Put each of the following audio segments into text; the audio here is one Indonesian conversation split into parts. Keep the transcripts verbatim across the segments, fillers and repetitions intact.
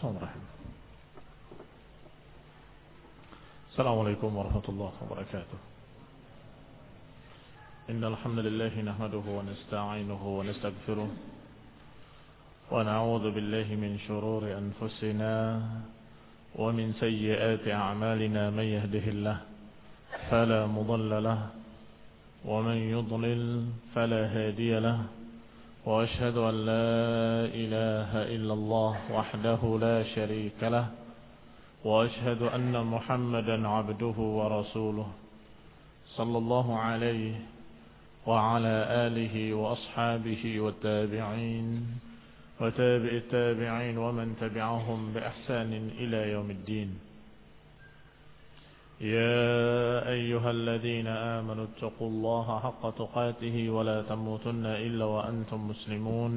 Bismillahirrahmanirrahim. Assalamualaikum warahmatullahi wabarakatuh. Innal hamdalillah nahmaduhu wa nasta'inuhu wa nastaghfiruh wa na'udzu billahi min shururi anfusina wa min sayyiati a'malina man yahdihillahu fala mudilla lahu wa man yudlil fala hadiya lahu wa ashhadu an la ilaha illallah wahdahu la sharika lahu wa ashhadu anna Muhammadan 'abduhu wa rasuluh sallallahu alaihi wa ala alihi wa ashabihi wa tabi'in wa tabi'it tabi'in wa man tabi'ahum bi ihsanin ila yaumiddin. يا أيها الذين آمنوا اتقوا الله حق تقاته ولا تموتن إلا وأنتم مسلمون.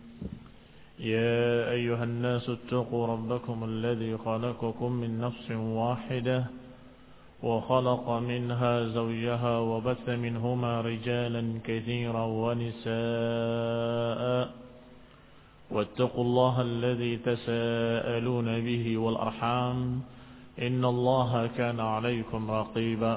يا أيها الناس اتقوا ربكم الذي خلقكم من نفس واحدة وخلق منها زوجها وبث منهما رجالا كثيرا ونساء واتقوا الله الذي تساءلون به والأرحام إن الله كان عليكم رقيبا.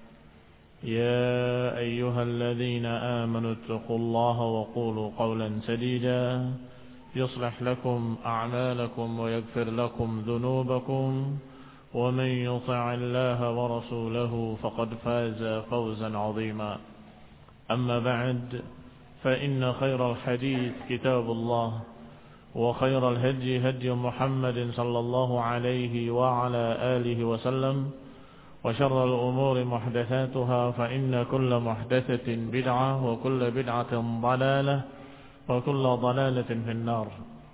يا أيها الذين آمنوا اتقوا الله وقولوا قولا سديدا يصلح لكم أعمالكم ويغفر لكم ذنوبكم ومن يطع الله ورسوله فقد فاز فوزا عظيما. أما بعد فإن خير الحديث كتاب الله وخير الهدي هدي محمد صلى الله عليه وعلى آله وسلم وشر الأمور محدثاتها فإن كل محدثة بدعة وكل بدعة ضلالة وكل ضلالة في النار.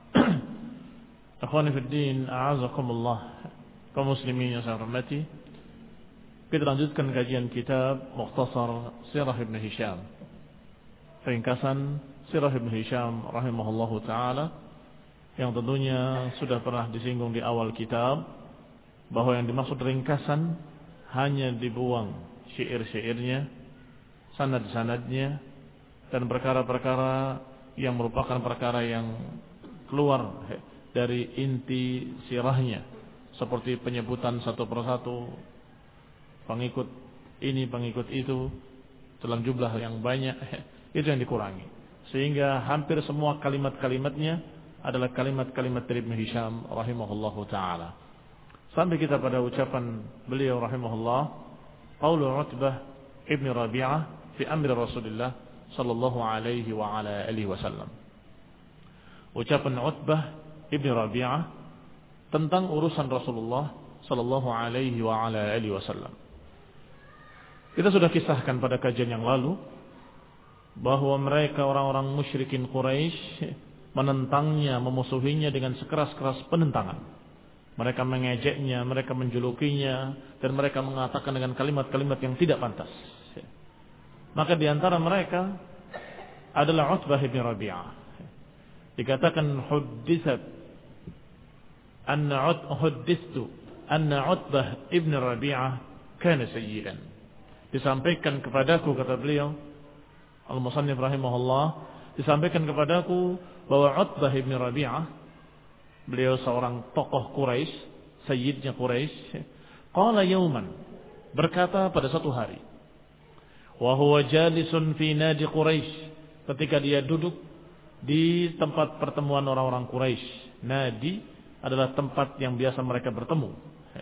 Akhwani fi din, a'azakumullah, kaum muslimin yang saya hormati. Kita lanjutkan kajian kitab Mukhtasar Sirah Ibn Hisham, ringkasan Sirah Ibn Hisham rahimahullahu ta'ala, yang tentunya sudah pernah disinggung di awal kitab bahwa yang dimaksud ringkasan hanya dibuang syair-syairnya, sanad-sanadnya, dan perkara-perkara yang merupakan perkara yang keluar dari inti sirahnya, seperti penyebutan satu persatu pengikut ini, pengikut itu dalam jumlah yang banyak, itu yang dikurangi, sehingga hampir semua kalimat-kalimatnya adalah kalimat-kalimat dari Ibn Hisham rahimahullahu ta'ala. Sampai kita pada ucapan beliau rahimahullah, qaulu Utbah ibn Rabi'ah fi amri Rasulullah sallallahu alaihi wa ala alihi wasallam. Ucapan Utbah ibn Rabi'ah tentang urusan Rasulullah sallallahu alaihi wa ala alihi wasallam. Kita sudah kisahkan pada kajian yang lalu bahwa mereka orang-orang musyrikin Quraisy menentangnya, memusuhinya dengan sekeras-keras penentangan. Mereka mengejeknya, mereka menjulukinya, dan mereka mengatakan dengan kalimat-kalimat yang tidak pantas. Maka di antara mereka adalah Utbah bin Rabi'ah. Dikatakan huddisat anna ut huddistu anna Utbah ibn Rabi'ah kana sayyidan. Disampaikan kepadaku, kata beliau Al-Musannif rahimahullah, disampaikan kepadaku bahwa Utbah ibn Rabi'ah, beliau seorang tokoh Quraisy, sayyidnya Quraisy, qala yawman, berkata pada satu hari, wa huwa jalisun fi nadi Quraisy, ketika dia duduk di tempat pertemuan orang-orang Quraisy. Nadi adalah tempat yang biasa mereka bertemu.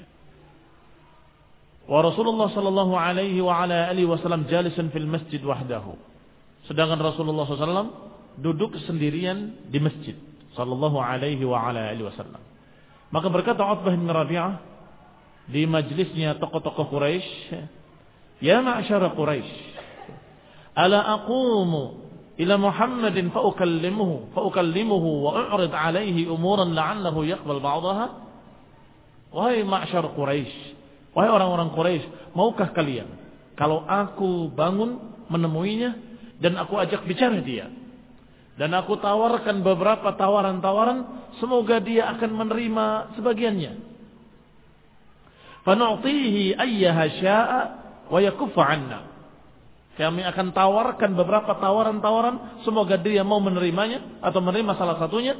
Wa Rasulullah sallallahu alaihi wa ala alihi wasallam jalisun fil masjid wahdahu. Sedangkan Rasulullah sallallahu alaihi wasallam duduk sendirian di masjid sallallahu alaihi wa ala alihi wasallam. Maka berkata Utbah bin Rabi'ah di majlisnya tokoh-tokoh Quraisy, ya ma'syara Quraisy, ala aqumu ila Muhammadin fa ukallimuhu fa ukallimuhu wa u'rid alaihi umuran la'allahu yaqbal ba'daha. Wahai ma'syar Quraisy, wahai orang-orang Quraisy, maukah kalian kalau aku bangun menemuinya dan aku ajak bicara dia, dan aku tawarkan beberapa tawaran-tawaran, semoga dia akan menerima sebagiannya. Fanu'tihi ayyaha sya'a wa yakuffa 'anna. Kami akan tawarkan beberapa tawaran-tawaran, semoga dia mau menerimanya atau menerima salah satunya,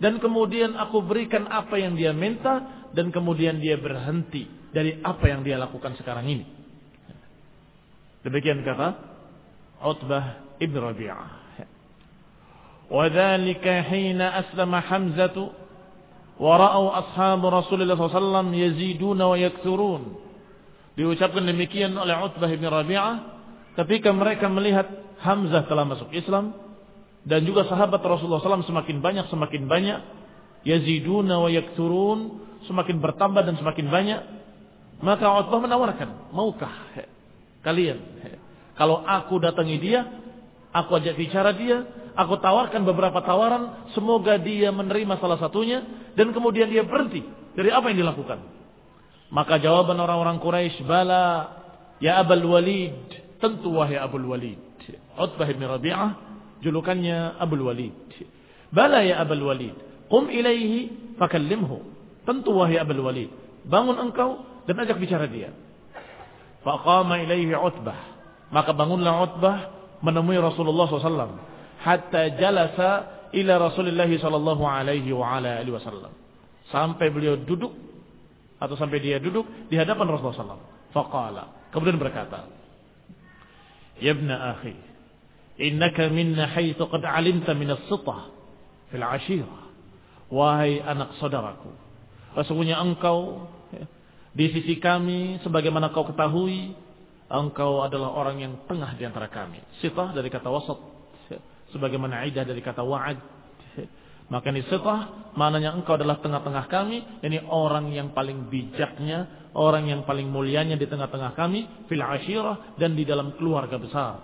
dan kemudian aku berikan apa yang dia minta, dan kemudian dia berhenti dari apa yang dia lakukan sekarang ini. Demikian kata Utbah ibn Rabi'ah. Wa dzalika hina aslama Hamzah wa ra'au ashabu Rasulullah sallallahu alaihi wasallam yaziduna wa yakthurun. Diucapkan demikian oleh Utbah ibn Rabi'ah ketika mereka melihat Hamzah telah masuk Islam dan juga sahabat Rasulullah sallallahu alaihi wasallam semakin banyak semakin banyak, yaziduna wa yakthurun, semakin bertambah dan semakin banyak. Maka Utbah menawarkan, maukah kalian kalau aku datangi dia, aku ajak bicara dia, aku tawarkan beberapa tawaran, semoga dia menerima salah satunya, dan kemudian dia berhenti dari apa yang dilakukan. Maka jawaban orang-orang Quraisy, bala ya Abul Walid, tentu wahai Abul Walid. Utbah bin Rabi'ah julukannya Abul Walid. Bala ya Abul Walid, qum ilaihi fakallimhu, tentu wahai Abul Walid, bangun engkau dan ajak bicara dia. Faqama ilaihi Utbah, maka bangunlah Utbah menemui Rasulullah sallallahu alaihi wasallam hatta jalasa ila Rasulullah sallallahu alaihi wa ala alihi wasallam, sampai beliau duduk atau sampai dia duduk di hadapan Rasulullah sallallahu alaihi wasallam. Faqala, kemudian berkata, ya ibna akhi, innaka minna haitsu qad alimta min as-sitah fil ashirah. Wahai anak saudaraku, sesungguhnya engkau di sisi kami sebagaimana kau ketahui, engkau adalah orang yang tengah di antara kami. Sitah dari kata wasat, sebagaimana aidah dari kata wa'ad. Maka ini sitah maknanya engkau adalah tengah-tengah kami, ini orang yang paling bijaknya, orang yang paling mulianya di tengah-tengah kami, fil ashirah, dan di dalam keluarga besar.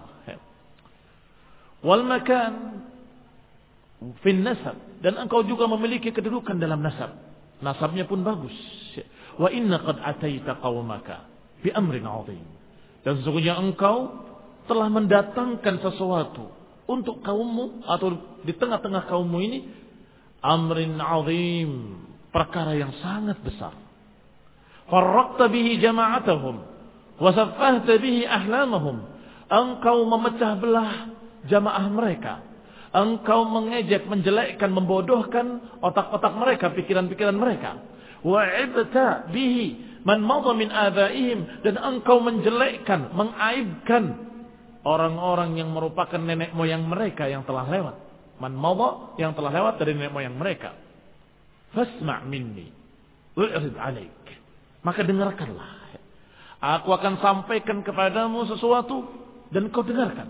Wal makan fil nasab, dan engkau juga memiliki kedudukan dalam nasab. Nasabnya pun bagus. Wa inna qad ataita qaumaka bi amrin 'azim. Dan sesungguhnya engkau telah mendatangkan sesuatu untuk kaummu atau di tengah-tengah kaummu ini, amrin 'azim, perkara yang sangat besar. Farraqta bihi jama'atahum wa saffahta bihi ahlamahum. Engkau memecah belah jamaah mereka. Engkau mengejek, menjelekkan, membodohkan otak-otak mereka, pikiran-pikiran mereka. Wa'ibta bihi man madha min abaihim, dan engkau menjelekkan, mengaibkan orang-orang yang merupakan nenek moyang mereka yang telah lewat. Man madha, yang telah lewat dari nenek moyang mereka. Fasma' minni wa'rid 'alaik, maka dengarkanlah. Aku akan sampaikan kepadamu sesuatu dan kau dengarkan.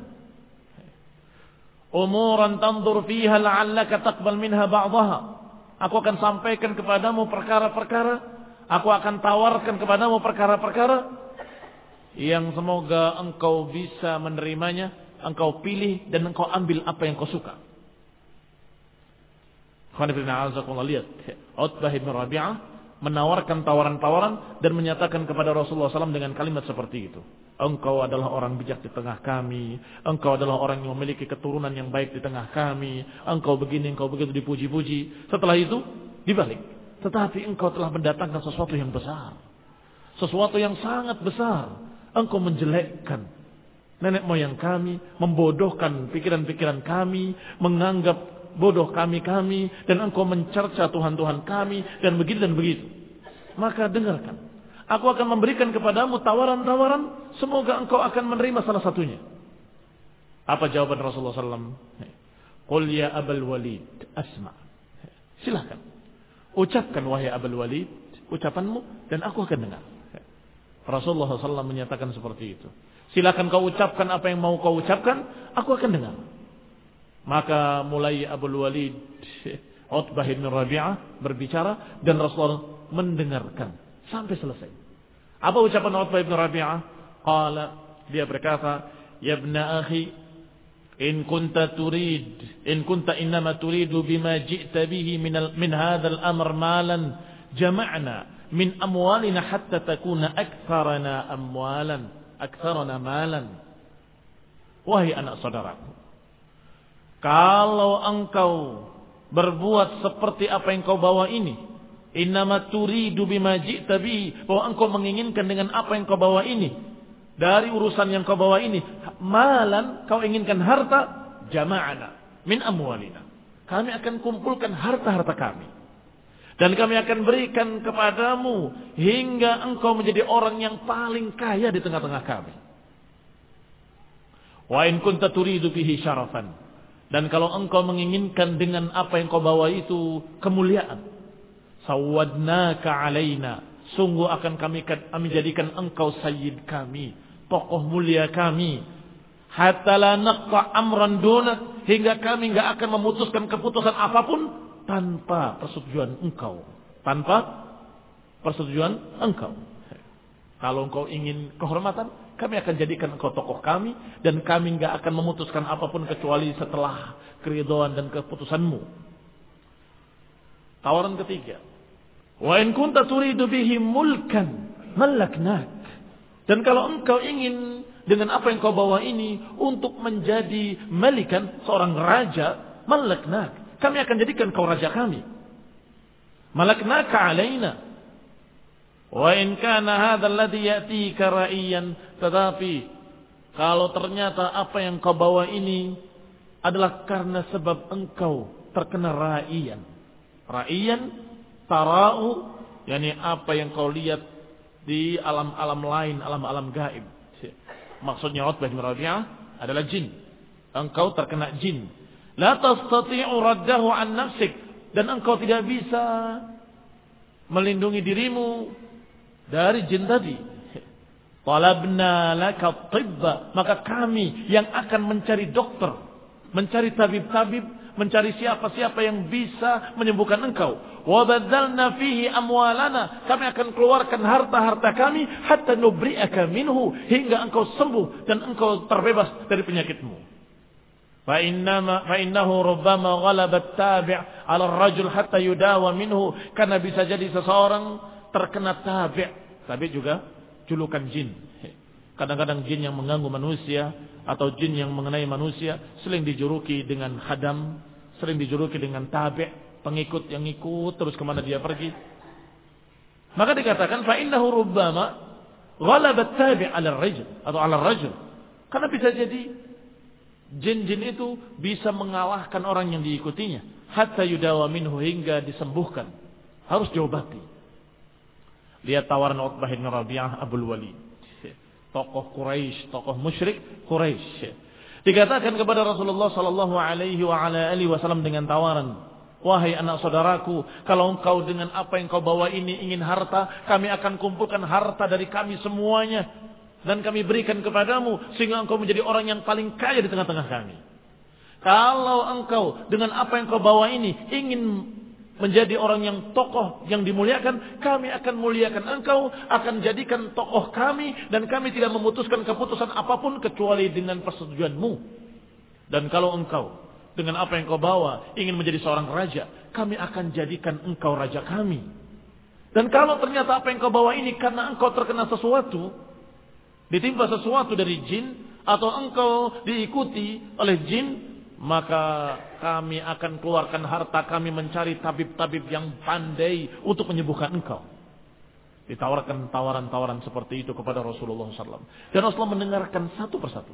Umuran tanzur fiha la'allaka taqbal minha ba'daha. Aku akan sampaikan kepadamu perkara-perkara, aku akan tawarkan kepadamu perkara-perkara yang semoga engkau bisa menerimanya, engkau pilih dan engkau ambil apa yang kau suka. Lihat, Utbah bin Rabi'ah menawarkan tawaran-tawaran dan menyatakan kepada Rasulullah sallallahu alaihi wasallam dengan kalimat seperti itu. Engkau adalah orang bijak di tengah kami. Engkau adalah orang yang memiliki keturunan yang baik di tengah kami. Engkau begini, engkau begitu, dipuji-puji. Setelah itu dibalik, tetapi engkau telah mendatangkan sesuatu yang besar, sesuatu yang sangat besar. Engkau menjelekkan nenek moyang kami, membodohkan pikiran-pikiran kami, menganggap bodoh kami-kami, dan engkau mencerca Tuhan-Tuhan kami, dan begitu dan begitu. Maka dengarkan, aku akan memberikan kepadamu tawaran-tawaran, semoga engkau akan menerima salah satunya. Apa jawaban Rasulullah sallallahu alaihi wasallam? Qul ya Abul Walid asma. Silakan, ucapkan wahai Abul Walid ucapanmu dan aku akan dengar. Rasulullah sallallahu alaihi wasallam menyatakan seperti itu. Silakan kau ucapkan apa yang mau kau ucapkan, aku akan dengar. Maka mulai Abul Walid Utbah bin Rabi'ah berbicara dan Rasulullah mendengarkan sampai selesai. Apa ucapan Utbah bin Rabi'ah? Qala, dia berkata, ya ibna akhi, in kunta turid, in kunta innama turidu bima ji'ta bihi min al, min hadzal amr malan jama'na min amwalina hatta takuna aktsarana amwalan, aktsarana malan. Wahai anak saudaraku, kalau engkau berbuat seperti apa yang kau bawa ini, innama turidu bima ji'ta bihi, bahwa engkau menginginkan dengan apa yang kau bawa ini, dari urusan yang kau bawa ini, malan, kau inginkan harta, jama'ana min amwalina, kami akan kumpulkan harta-harta kami. Dan kami akan berikan kepadamu hingga engkau menjadi orang yang paling kaya di tengah-tengah kami. Wa in kunta turidu bihi syarafan. Dan kalau engkau menginginkan dengan apa yang kau bawa itu kemuliaan, sawadnaka alaina, sungguh akan kami menjadikan engkau sayyid kami, tokoh mulia kami. Hatta la naqta amran dunak, hingga kami enggak akan memutuskan keputusan apapun tanpa persetujuan engkau, tanpa persetujuan engkau. Kalau engkau ingin kehormatan, kami akan jadikan engkau tokoh kami, dan kami enggak akan memutuskan apapun kecuali setelah keridhaan dan keputusanmu. Tawaran ketiga, wa in kunta turidu bihi mulkan malaknak. Dan kalau engkau ingin dengan apa yang kau bawa ini untuk menjadi malikan, seorang raja, malaknak, kami akan jadikan kau raja kami. Malaknaka alaina. Wa in kana hadzal ladzi yatika ra'iyan, tetapi kalau ternyata apa yang kau bawa ini adalah karena sebab engkau terkena ra'iyan. Ra'iyan tara'u, yakni apa yang kau lihat di alam-alam lain, alam-alam gaib. Maksudnya Utbah bin Rabi'ah adalah jin. Engkau terkena jin. La tastati'u raddahu an nafsik, dan engkau tidak bisa melindungi dirimu dari jin tadi. Talabna laka tibba, maka kami yang akan mencari dokter, mencari tabib-tabib, mencari siapa-siapa yang bisa menyembuhkan engkau. Wa badzalna fihi amwalana, kami akan keluarkan harta-harta kami hatta nubri'aka minhu, hingga engkau sembuh dan engkau terbebas dari penyakitmu. Fa innama fa innahu rubbama ghalaba at-tabi' 'ala ar-rajul hatta yudawa minhu, karena bisa jadi seseorang terkena tabi'. Tabi' juga julukan jin. Kadang-kadang jin yang mengganggu manusia atau jin yang mengenai manusia sering dijuluki dengan khadam, sering dijuluki dengan tabi', pengikut yang ikut terus kemana dia pergi. Maka dikatakan fa innahu rubbama ghalaba at-tabi' 'ala ar-rajul atau 'ala ar-rajul. Karena bisa jadi jin-jin itu bisa mengalahkan orang yang diikutinya. Hatta yudawa minhu, hingga disembuhkan. Harus diobati. Lihat tawaran Utbah bin Rabi'ah Abul Walid. Tokoh Quraisy, tokoh musyrik Quraisy. Dikatakan kepada Rasulullah sallallahu alaihi wa ala alihi wasallam dengan tawaran, wahai anak saudaraku, kalau engkau dengan apa yang kau bawa ini ingin harta, kami akan kumpulkan harta dari kami semuanya dan kami berikan kepadamu sehingga engkau menjadi orang yang paling kaya di tengah-tengah kami. Kalau engkau dengan apa yang kau bawa ini ingin menjadi orang yang tokoh yang dimuliakan, kami akan muliakan engkau, akan jadikan tokoh kami, dan kami tidak memutuskan keputusan apapun kecuali dengan persetujuanmu. Dan kalau engkau dengan apa yang kau bawa ingin menjadi seorang raja, kami akan jadikan engkau raja kami. Dan kalau ternyata apa yang kau bawa ini karena engkau terkena sesuatu, ditimpa sesuatu dari jin, atau engkau diikuti oleh jin, maka kami akan keluarkan harta kami mencari tabib-tabib yang pandai untuk menyembuhkan engkau. Ditawarkan tawaran-tawaran seperti itu kepada Rasulullah sallallahu alaihi wasallam. Dan Rasulullah mendengarkan satu persatu.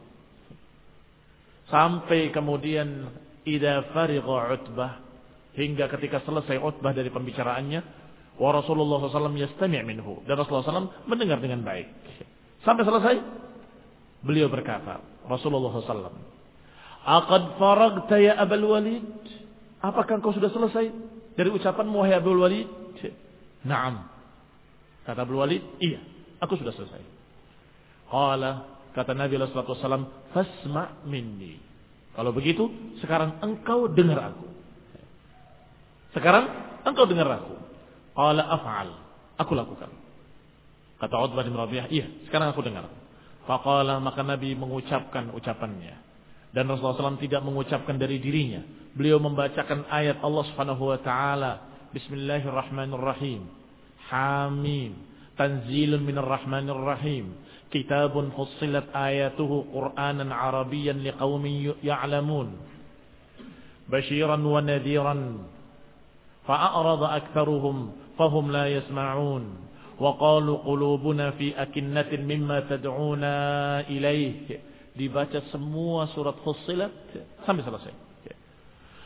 Sampai kemudian idza farigha Utbah, hingga ketika selesai Utbah dari pembicaraannya, wa Rasulullah sallallahu alaihi wasallam yastami' minhu, dan Rasulullah sallallahu alaihi wasallam mendengar dengan baik. Sampai selesai, beliau berkata, Rasulullah sallallahu alaihi wasallam, aqad faragta ya Abul Walid? Apakah engkau sudah selesai dari ucapanmu wahai Abul Walid? Naam. Kata Abul Walid, iya, aku sudah selesai. Qala, kata Nabi sallallahu alaihi wasallam, fasma' minni. Kalau begitu, sekarang engkau dengar aku. Sekarang engkau dengar aku. Qala af'al. Aku lakukan. Kata Utbah bin Rabi'ah, iya, sekarang aku dengar. Faqala, maka Nabi mengucapkan ucapannya. Dan Rasulullah sallallahu alaihi wasallam tidak mengucapkan dari dirinya. Beliau membacakan ayat Allah Subhanahu wa taala, Bismillahirrahmanirrahim. Hamim. Tanzilun minar rahmanir rahim. Kitabun fussilat ayatuhu Qur'anan Arabiyyan liqaumin ya'lamun. Basyiran wa nadhiran. Fa'arada aktsaruhum fahum la yasma'un. Wa qalu qulubuna fi akinnatin mimma tad'una ilaih. Dibaca semua surat Fussilat sampai selesai.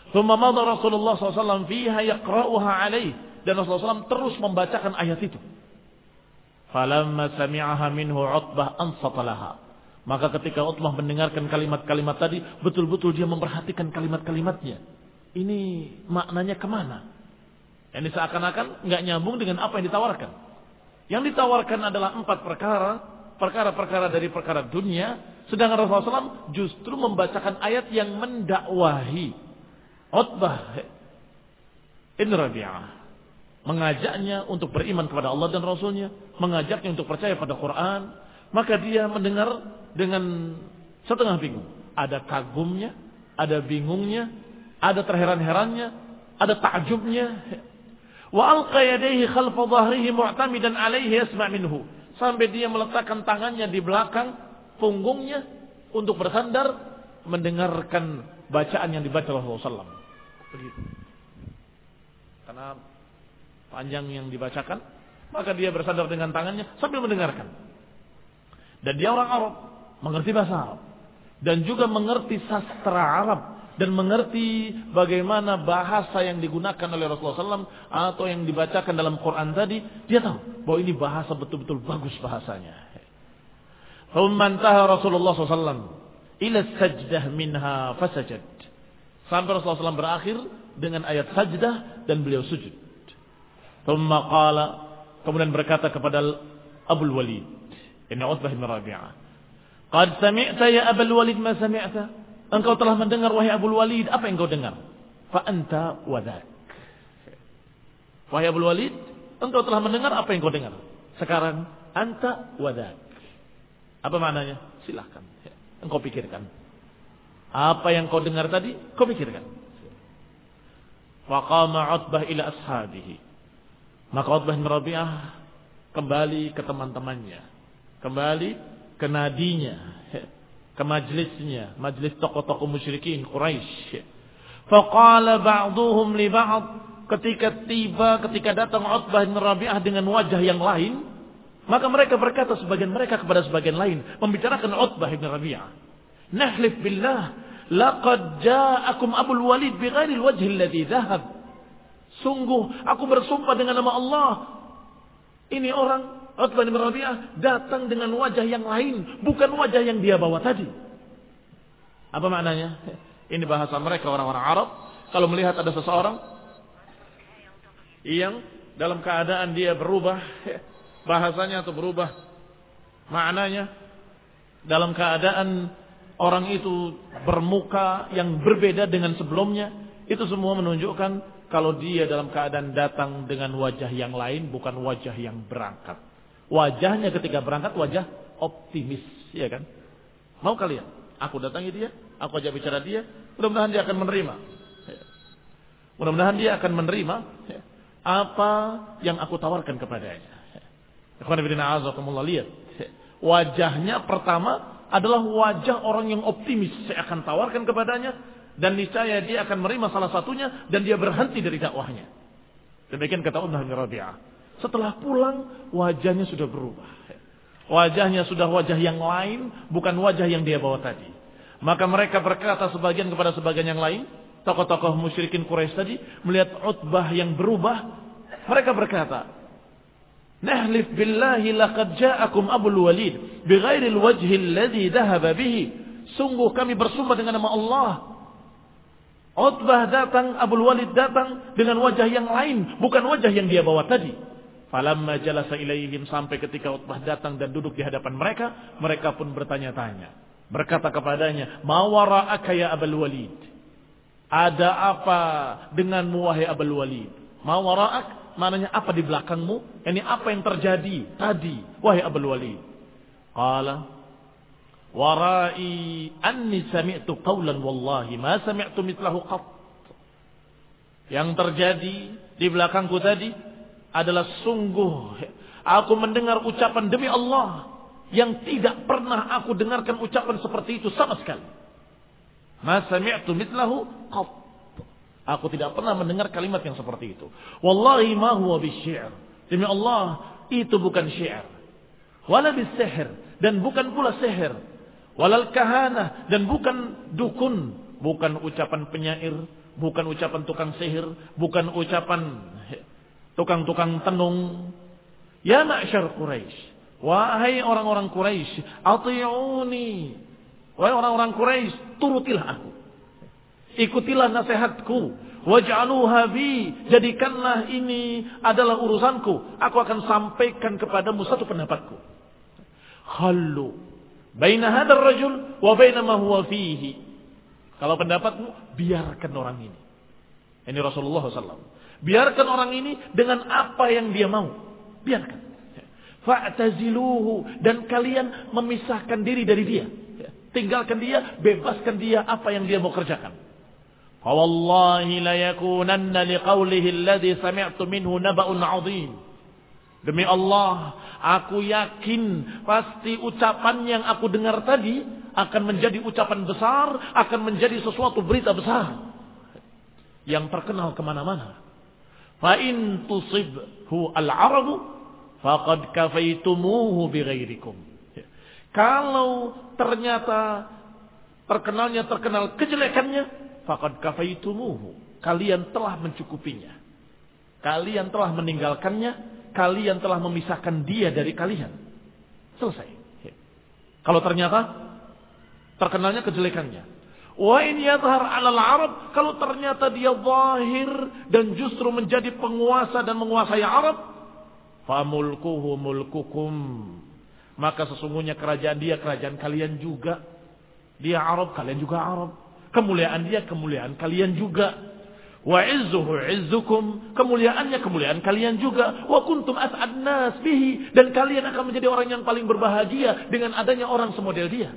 Thumma madha Rasulullah sallallahu alaihi wasallam fiha yaqra'uha alaihi. Dan Rasulullah sallallahu alaihi wasallam terus membacakan ayat itu. Falamma sami'aha minhu Utbah ansata laha. Maka ketika Utbah mendengarkan kalimat-kalimat tadi, betul-betul dia memperhatikan kalimat-kalimatnya. Ini maknanya kemana? Ini seakan-akan nggak nyambung dengan apa yang ditawarkan. Yang ditawarkan adalah empat perkara, perkara-perkara dari perkara dunia, sedangkan Rasulullah sallallahu alaihi wasallam justru membacakan ayat yang mendakwahi Utbah ibn Rabi'ah, mengajaknya untuk beriman kepada Allah dan Rasulnya, mengajaknya untuk percaya pada Quran. Maka dia mendengar dengan setengah bingung. Ada kagumnya, ada bingungnya, ada terheran-herannya, ada takjubnya. Wa alqa yadayhi khalfa dhahrihi mu'tamidan alaihi yasma' minhu. Sampai dia meletakkan tangannya di belakang punggungnya untuk bersandar mendengarkan bacaan yang dibaca Rasulullah sallallahu alaihi wasallam. Begitu. Karena panjang yang dibacakan, maka dia bersandar dengan tangannya sambil mendengarkan. Dan dia orang Arab, mengerti bahasa Arab, dan juga mengerti sastra Arab, dan mengerti bagaimana bahasa yang digunakan oleh Rasulullah sallallahu alaihi wasallam atau yang dibacakan dalam Quran tadi. Dia tahu bahwa ini bahasa betul-betul bagus bahasanya. Thumma intaha Rasulullah sallallahu alaihi wasallam ila sajdah minha fasajad. Sampai Rasulullah sallallahu alaihi wasallam berakhir dengan ayat sajdah dan beliau sujud. Thumma qala, kemudian berkata kepada Abul Walid, ini Utbah bin Rabi'ah, qad sami'ta ya Abul Walid ma sami'ta? Engkau telah mendengar wahai Abul Walid apa yang engkau dengar? Fa anta wadak. Wahai Abul Walid, engkau telah mendengar apa yang engkau dengar. Sekarang anta wadak. Apa maknanya? Silahkan, engkau pikirkan. Apa yang kau dengar tadi, kau pikirkan. Wa qama Utbah ila ashabihi. Maka Utbah bin Rabi'ah kembali ke teman-temannya, kembali ke nadinya, ke majlisnya, majlis tokoh-tokoh musyrikin Quraisy. Faqala ba'duhum li ba'd, ketika tiba, ketika datang Utbah bin Rabi'ah dengan wajah yang lain, maka mereka berkata sebagian mereka kepada sebagian lain, membicarakan Utbah bin Rabi'ah, nahlif billah laqad ja'akum Abul Walid bighairi alwajh alladhi dhahab. Sungguh aku bersumpah dengan nama Allah, ini orang Utbah bin Rabi'ah datang dengan wajah yang lain, bukan wajah yang dia bawa tadi. Apa maknanya? Ini bahasa mereka orang-orang Arab. Kalau melihat ada seseorang yang dalam keadaan dia berubah bahasanya atau berubah maknanya, dalam keadaan orang itu bermuka yang berbeda dengan sebelumnya, itu semua menunjukkan kalau dia dalam keadaan datang dengan wajah yang lain, bukan wajah yang berangkat. Wajahnya ketika berangkat wajah optimis, ya kan? Mau kalian? Aku datangi dia, aku ajak bicara dia, mudah-mudahan dia akan menerima. Mudah-mudahan dia akan menerima apa yang aku tawarkan kepadanya. Ikhwan fillah, azakumullah, lihat. Wajahnya pertama adalah wajah orang yang optimis. Saya akan tawarkan kepadanya dan niscaya dia akan menerima salah satunya dan dia berhenti dari dakwahnya. Demikian kata Utbah bin Rabi'ah. Setelah pulang wajahnya sudah berubah. Wajahnya sudah wajah yang lain, bukan wajah yang dia bawa tadi. Maka mereka berkata sebagian kepada sebagian yang lain, tokoh-tokoh musyrikin Quraisy tadi melihat Utbah yang berubah, mereka berkata, nahlif billahi laqad ja'akum Abul Walid bighairi alwajhi alladhi dhahaba bihi. Sungguh kami bersumpah dengan nama Allah, Utbah datang, Abul Walid datang dengan wajah yang lain, bukan wajah yang dia bawa tadi. Falamma jalasa ilaihim, sampai ketika Utbah datang dan duduk di hadapan mereka, mereka pun bertanya-tanya, berkata kepadanya, ma wara'aka ya Abul Walid? Ada apa denganmu wahai Abul Walid? Ma wara'ak, maknanya apa di belakangmu? Ini apa yang terjadi tadi wahai Abul Walid? Qala warai anni sami'tu qawlan wallahi ma sami'tu mithlahu qat. Yang terjadi di belakangku tadi adalah sungguh aku mendengar ucapan demi Allah yang tidak pernah aku dengarkan ucapan seperti itu sama sekali. Ma sami'tu mithlahu qat. Aku tidak pernah mendengar kalimat yang seperti itu. Wallahi ma huwa bisyi'r. Demi Allah itu bukan syair. Wala bisihr, dan bukan pula sihir. Walal kahana, dan bukan dukun, bukan ucapan penyair, Bukan ucapan tukang sihir, bukan ucapan tukang-tukang tenung. Ya ma'syar Quraisy, wahai orang-orang Quraisy, ati'uni. Wahai orang-orang Quraisy, turutilah aku. Ikutilah nasihatku. Waj'aluha bi, jadikanlah ini adalah urusanku. Aku akan sampaikan kepadamu satu pendapatku. Khallu baina hadzal rajul wa baina ma huwa fihi. Kalau pendapatmu, biarkan orang ini. Ini Rasulullah shallallahu alaihi wasallam. Biarkan orang ini dengan apa yang dia mau. Biarkan. Fa'taziluhu, dan kalian memisahkan diri dari dia. Tinggalkan dia, bebaskan dia apa yang dia mau kerjakan. Fa wallahi la yakunanna liqaulihi alladhi sami'tu minhu naba'un 'adzim. Demi Allah, aku yakin pasti ucapan yang aku dengar tadi akan menjadi ucapan besar, akan menjadi sesuatu berita besar yang terkenal kemana-mana. Fa in tusibhu al-'arabu faqad kafaitumuhu bighairikum. Kalau ternyata terkenalnya terkenal kejelekannya, faqad kafaitumuhu, kalian telah mencukupinya. Kalian telah meninggalkannya, kalian telah memisahkan dia dari kalian. Selesai. Kalau ternyata terkenalnya kejelekannya. Wa in yadhhar 'alal 'arab, kalau ternyata dia zahir dan justru menjadi penguasa dan menguasai Arab, fa mulkuhu mulkukum, maka sesungguhnya kerajaan dia kerajaan kalian juga. Dia Arab, kalian juga Arab. Kemuliaan dia kemuliaan kalian juga. Wa izzuhu izzukum, kemuliaannya kemuliaan kalian juga. Wa kuntum as'ad nas bihi, dan kalian akan menjadi orang yang paling berbahagia dengan adanya orang semodel dia.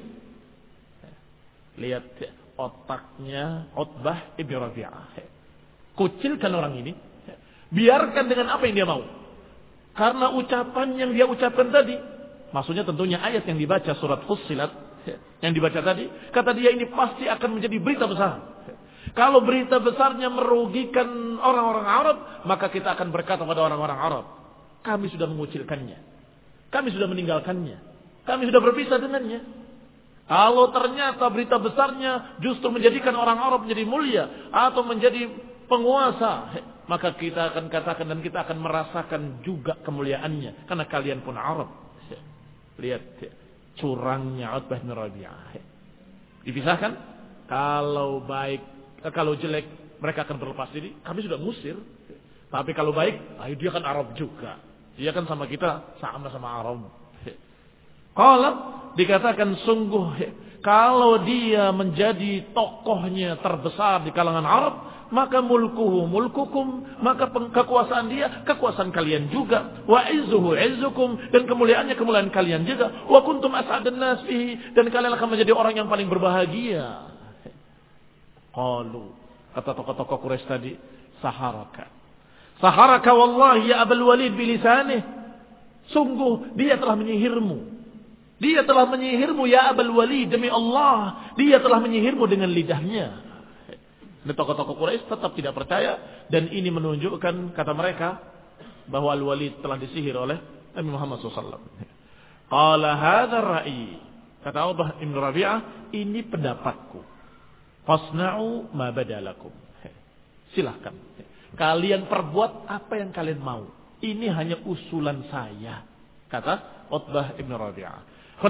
Lihat otaknya Utbah ibn Rabi'ah. Kucilkan orang ini, biarkan dengan apa yang dia mau. Karena ucapan yang dia ucapkan tadi, maksudnya tentunya ayat yang dibaca surat Fussilat yang dibaca tadi, kata dia ini pasti akan menjadi berita besar. Kalau berita besarnya merugikan orang-orang Arab, maka kita akan berkata pada orang-orang Arab, kami sudah mengucilkannya, kami sudah meninggalkannya, kami sudah berpisah dengannya. Kalau ternyata berita besarnya justru menjadikan orang Arab menjadi mulia atau menjadi penguasa, maka kita akan katakan dan kita akan merasakan juga kemuliaannya, karena kalian pun Arab. Lihat curangnya Utbah bin Rabi'ah. Dipisahkan. Kalau baik, kalau jelek mereka akan berlepas diri. Kami sudah ngusir. Tapi kalau baik, ayo dia kan Arab juga. Dia kan sama kita, sama-sama Arab. Kalau dikatakan sungguh, kalau dia menjadi tokohnya terbesar di kalangan Arab, maka mulkuhu mulkukum, maka kekuasaan dia kekuasaan kalian juga. Wa izzuhu izzukum, dan kemuliaannya kemuliaan kalian juga. Wa kuntum as'adan nas bihi, dan kalian akan menjadi orang yang paling berbahagia. Qalu, kata tokoh-tokoh Quraisy tadi, saharaka. Saharaka wallahi ya Abul Walid bilisanih. Sungguh dia telah menyihirmu. Dia telah menyihirmu ya Abul Walid, demi Allah, dia telah menyihirmu dengan lidahnya. Dan tokoh-tokoh Quraisy tetap tidak percaya, dan ini menunjukkan kata mereka bahwa Al-Walid telah disihir oleh Nabi Muhammad shallallahu alaihi wasallam. Qala hadza ra'i, kata Utbah bin Rabi'ah, ini pendapatku. Fasna'u ma badalakum. Silahkan, kalian perbuat apa yang kalian mau. Ini hanya usulan saya, kata Utbah bin Rabi'ah.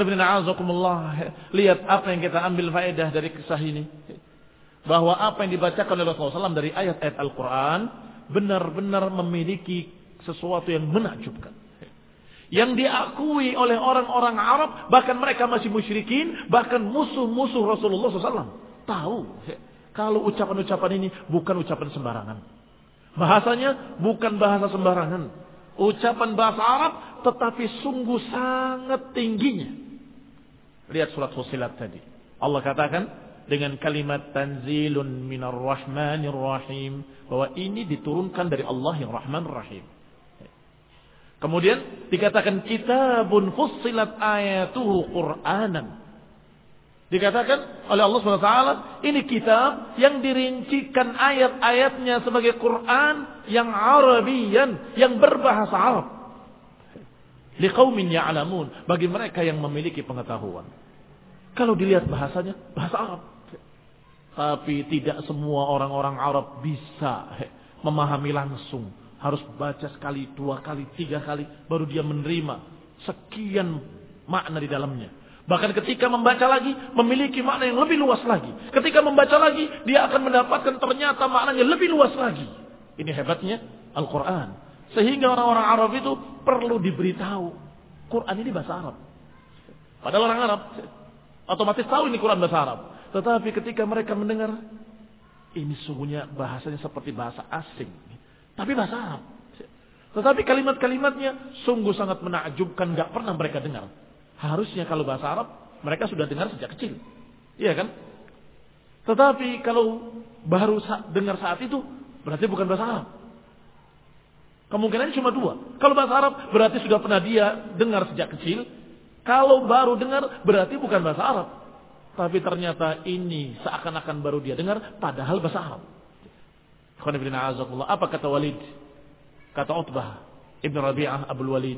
Lihat apa yang kita ambil faedah dari kisah ini. Bahwa apa yang dibacakan oleh Rasulullah shallallahu alaihi wasallam dari ayat-ayat Al-Quran benar-benar memiliki sesuatu yang menakjubkan. Yang diakui oleh orang-orang Arab, bahkan mereka masih musyrikin, bahkan musuh-musuh Rasulullah shallallahu alaihi wasallam. Tahu kalau ucapan-ucapan ini bukan ucapan sembarangan. Bahasanya bukan bahasa sembarangan. Ucapan bahasa Arab tetapi sungguh sangat tingginya. Lihat surat Fussilat tadi. Allah katakan dengan kalimat tanzilun minar rahmanir rahim, bahwa ini diturunkan dari Allah yang Rahman Rahim. Kemudian dikatakan kitabun fussilat ayatuhu Qur'anan. Dikatakan oleh Allah subhanahu wa taala, ini kitab yang dirincikan ayat-ayatnya sebagai Quran yang Arabian, yang berbahasa Arab. Liqaumin ya'lamun, bagi mereka yang memiliki pengetahuan. Kalau dilihat bahasanya, bahasa Arab. Tapi tidak semua orang-orang Arab bisa memahami langsung. Harus baca sekali, dua kali, tiga kali, baru dia menerima sekian makna di dalamnya. Bahkan ketika membaca lagi, memiliki makna yang lebih luas lagi. Ketika membaca lagi, dia akan mendapatkan ternyata maknanya lebih luas lagi. Ini hebatnya Al-Quran. Sehingga orang-orang Arab itu perlu diberitahu. Quran ini bahasa Arab. Padahal orang Arab otomatis tahu ini Quran bahasa Arab. Tetapi ketika mereka mendengar, ini sungguhnya bahasanya seperti bahasa asing. Tapi bahasa Arab. Tetapi kalimat-kalimatnya sungguh sangat menakjubkan, gak pernah mereka dengar. Harusnya kalau bahasa Arab, mereka sudah dengar sejak kecil. Iya kan? Tetapi kalau baru dengar saat itu, berarti bukan bahasa Arab. Kemungkinannya cuma dua. Kalau bahasa Arab, berarti sudah pernah dia dengar sejak kecil. Kalau baru dengar, berarti bukan bahasa Arab. Tapi ternyata ini seakan-akan baru dia dengar, padahal bahasa Arab. Apa kata Walid? Kata Utbah Ibn Rabi'ah Abul Walid.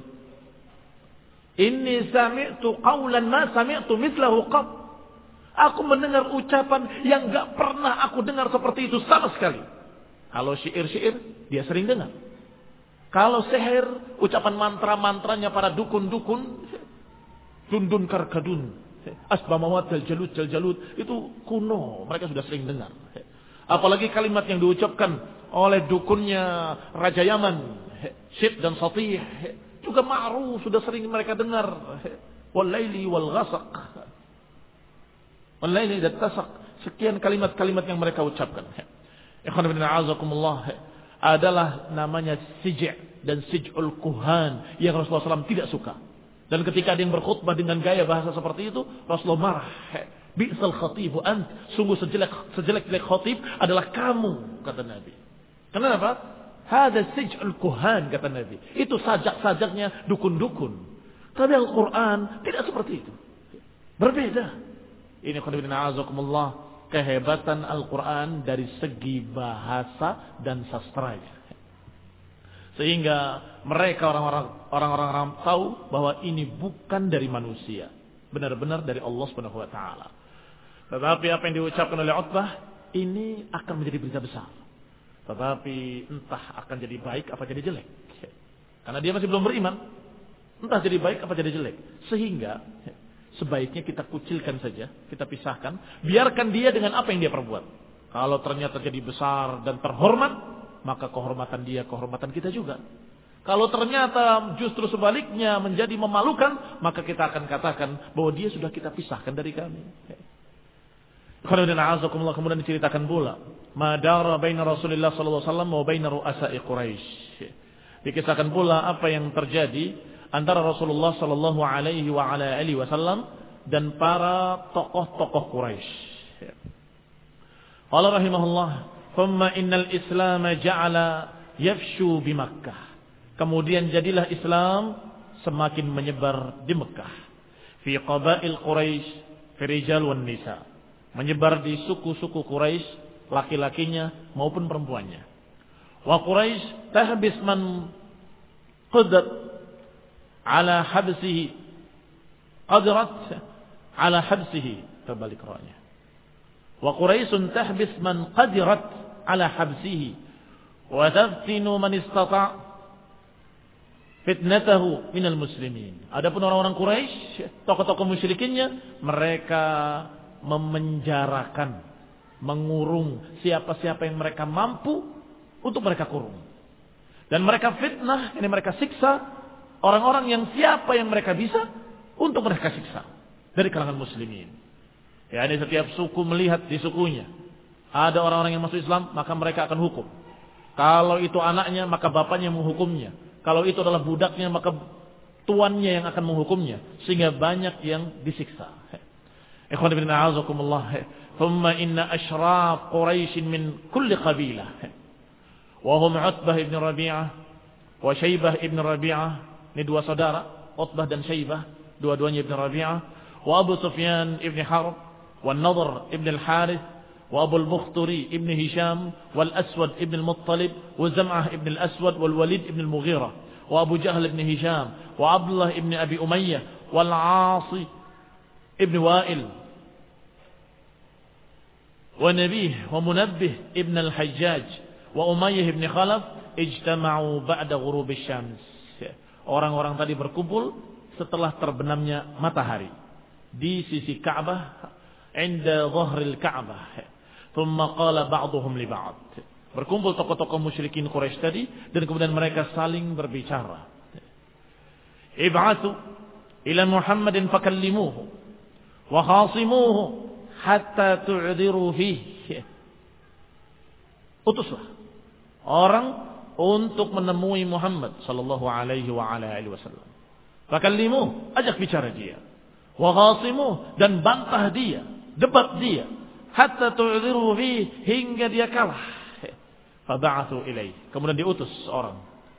Inni sami'tu qawlan ma sami'tu mislahu qat. Aku mendengar ucapan yang gak pernah aku dengar seperti itu sama sekali. Kalau syair-syair, dia sering dengar. Kalau sihir, ucapan mantra-mantranya para dukun-dukun, dundun karkadun, asbamawat jaljalud jaljalud, itu kuno, mereka sudah sering dengar. Apalagi kalimat yang diucapkan oleh dukunnya Raja Yaman, Syed dan Satih, juga ma'ruf, sudah sering mereka dengar. Wal-laili wal-ghasaq, wal-laili dat-tasaq, sekian kalimat-kalimat yang mereka ucapkan. Ikhwan fillah a'azakumullah, adalah namanya sij' dan sij'ul kuhan yang Rasulullah shallallahu alaihi wasallam tidak suka. Dan ketika ada yang berkhutbah dengan gaya bahasa seperti itu, Rasulullah marah. Bi'sal khatibu ant, sungguh sejelek sejelek-jelek khatib adalah kamu, kata Nabi. Kenapa? Hada sij'ul kuhan, kata Nabi. Itu sajak-sajaknya dukun-dukun. Tapi Al-Quran tidak seperti itu. Berbeda. Ini khonibina azakumullah, kehebatan Al-Quran dari segi bahasa dan sastranya. Sehingga mereka orang-orang orang-orang Arab tahu bahwa ini bukan dari manusia, benar-benar dari Allah Subhanahu wa taala. Tetapi apa yang diucapkan oleh Utbah ini akan menjadi berita besar. Tetapi entah akan jadi baik apa jadi jelek. Karena dia masih belum beriman. Entah jadi baik apa jadi jelek. Sehingga sebaiknya kita kucilkan saja, kita pisahkan, biarkan dia dengan apa yang dia perbuat. Kalau ternyata jadi besar dan terhormat, maka kehormatan dia, kehormatan kita juga. Kalau ternyata justru sebaliknya menjadi memalukan, maka kita akan katakan bahwa dia sudah kita pisahkan dari kami. Kemudian diceritakan pula, madara baina Rasulullah sallallahu alaihi wasallam wa baina ru'asa'i Quraisy. Dikisahkan pula apa yang terjadi antara Rasulullah sallallahu alaihi wa ala alihi wasallam dan para tokoh-tokoh Quraisy. Qala rahimahullah, "Thumma innal Islam ja'ala yafshu bi Makkah." Kemudian jadilah Islam semakin menyebar di Mekah. Fi qabail Quraisy, fi rijal wan nisa. Menyebar di suku-suku Quraisy, laki-lakinya maupun perempuannya. Wa Quraisy tahbis man qadat ala habsihi, qadrat ala habsihi, terbalik rohnya. Wa Quraisyun tahbis man qadirat ala habsihi wa taftinu man istata' fitnatahu minal muslimin. Adapun orang-orang Quraisy, tokoh-tokoh musyrikinnya, mereka memenjarakan, mengurung siapa-siapa yang mereka mampu untuk mereka kurung. Dan mereka fitnah, ini mereka siksa orang-orang yang siapa yang mereka bisa untuk mereka siksa dari kalangan muslimin. Ya, ini setiap suku melihat di sukunya ada orang-orang yang masuk Islam, maka mereka akan hukum. Kalau itu anaknya, maka bapaknya menghukumnya. Kalau itu adalah budaknya, maka tuannya yang akan menghukumnya. Sehingga banyak yang disiksa. Ikhwan ibn a'azakumullah. Thumma inna ashraf Quraisy min kulli qabilah. Wahum Utbah ibn Rabi'ah wa Syaibah ibn Rabi'ah. Ini dua saudara, Utbah dan Syaibah, dua-duanya ibn Rabi'ah. Wa Abu Sufyan ibn Harb, wa Nadhr ibn al-Harith, wa Abu al-Bukhturi ibn Hisham, wal Aswad ibn al-Muttalib, wa Zam'ah ibn al-Aswad, wal Walid ibn al-Mughirah, wa Abu Jahl ibn Hisham, wa Abdullah ibn Abi Umayyah, wal Aasi ibn Wa'il, wa Nabih wa Munabbih ibn al-Hajjaj wa Umayyah ibn Khalaf ijtama'u ba'da ghurubi syams. Orang-orang tadi berkumpul setelah terbenamnya matahari di sisi Ka'bah, inda dhahril Ka'bah. Thumma qala ba'dhum li ba'd. Berkumpul tokoh-tokoh musyrikin Quraisy tadi dan kemudian mereka saling berbicara. Ib'atsu ila Muhammadin fakallimuhu wa khasimuhu hatta tu'diru fihi. Utuslah orang untuk menemui Muhammad sallallahu alaihi wa ala alihi wasallam. Fakallimuhu, ajak bicara dia. Wa khasimuhu, dan bantah dia, debat dia. Hatta tu'diru fihi, hingga dia kalah. Faba'athu ilaih, kemudian diutus orang.